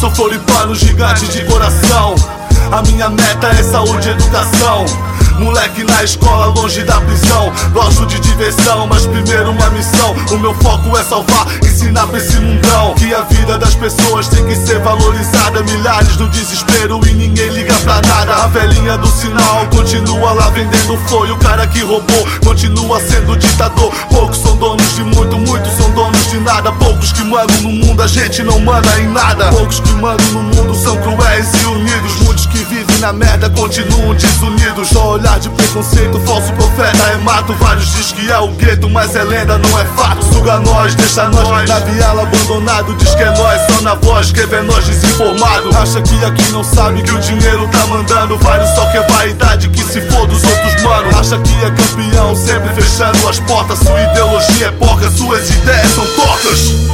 Sou floripano, gigante de coração. A minha meta é saúde e educação. Moleque na escola, longe da prisão. Gosto de diversão, mas primeiro uma missão. O meu foco é salvar, ensinar pra esse mundão que a vida das pessoas tem que ser valorizada. Milhares no desespero e ninguém liga pra nada. A velhinha do sinal continua lá vendendo foi. O cara que roubou continua sendo ditador. Poucos são donos de muito, muitos são donos de nada. Poucos que mandam no mundo, a gente não manda em nada. Poucos que mandam no mundo são cruéis e unidos. Muitos que vivem na merda continuam desunidos. Só olhar de preconceito, falso profeta é mato. Vários diz que é o gueto, mas é lenda, não é fato. Suga nós, deixa nós na viela abandonado. Diz que é nós, só na voz, que vê nós desinformado. Acha que aqui não sabe que o dinheiro tá mandando. Vários só que é vaidade, que se for dos outros mano. Acha que é campeão, sempre fechando as portas. Sua ideologia é porca, suas ideias são tortas.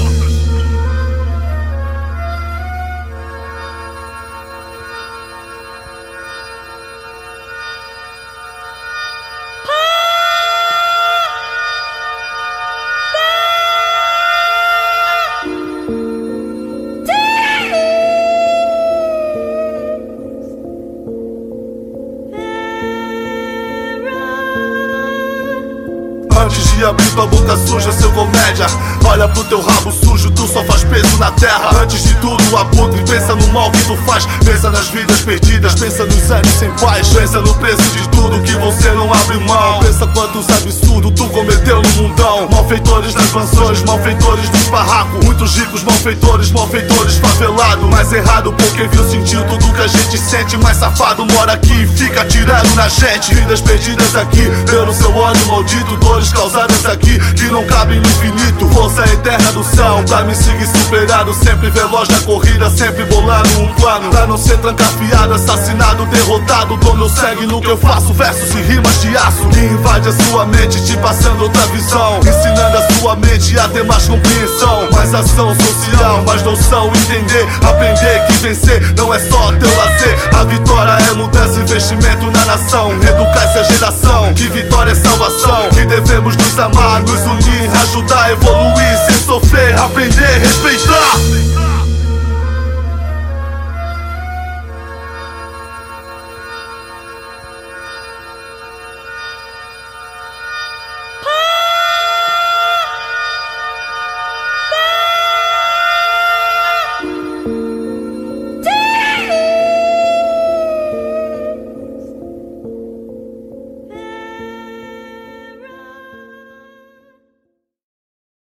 Antes de abrir tua boca suja, seu comédia, olha pro teu rabo sujo, tu só faz peso na terra. Antes de tudo, abutre, pensa no mal que tu faz. Pensa nas vidas perdidas, pensa nos anos sem paz. Pensa no preço de tudo que você não abre mão. Pensa quantos absurdos tu cometeu no mundão. Malfeitores nas mansões, malfeitores nos barracos. Muitos ricos, malfeitores, malfeitores favelados. Mais errado porque viu, sentiu tudo que a gente sente. Mais safado mora aqui e fica atirando na gente. Vidas perdidas aqui, pelo seu ódio maldito. Dores causadas aqui que não cabem no infinito. Força eterna do céu pra me seguir superado. Sempre veloz na corrida, sempre bolando um plano pra não ser trancafiado, assassinado, derrotado. Dou meu sangue no que eu faço, versos e rimas de aço que invade a sua mente, te passando outra visão, ensinando a sua mente a ter mais compreensão. Mais ação social, mais noção, entender, aprender que vencer não é só teu lazer. A vitória é mudança, investimento na nação. Educar essa geração, que vitória é salvação. Que devemos nos amar, nos unir, ajudar a evoluir, sem sofrer, aprender, respeitar.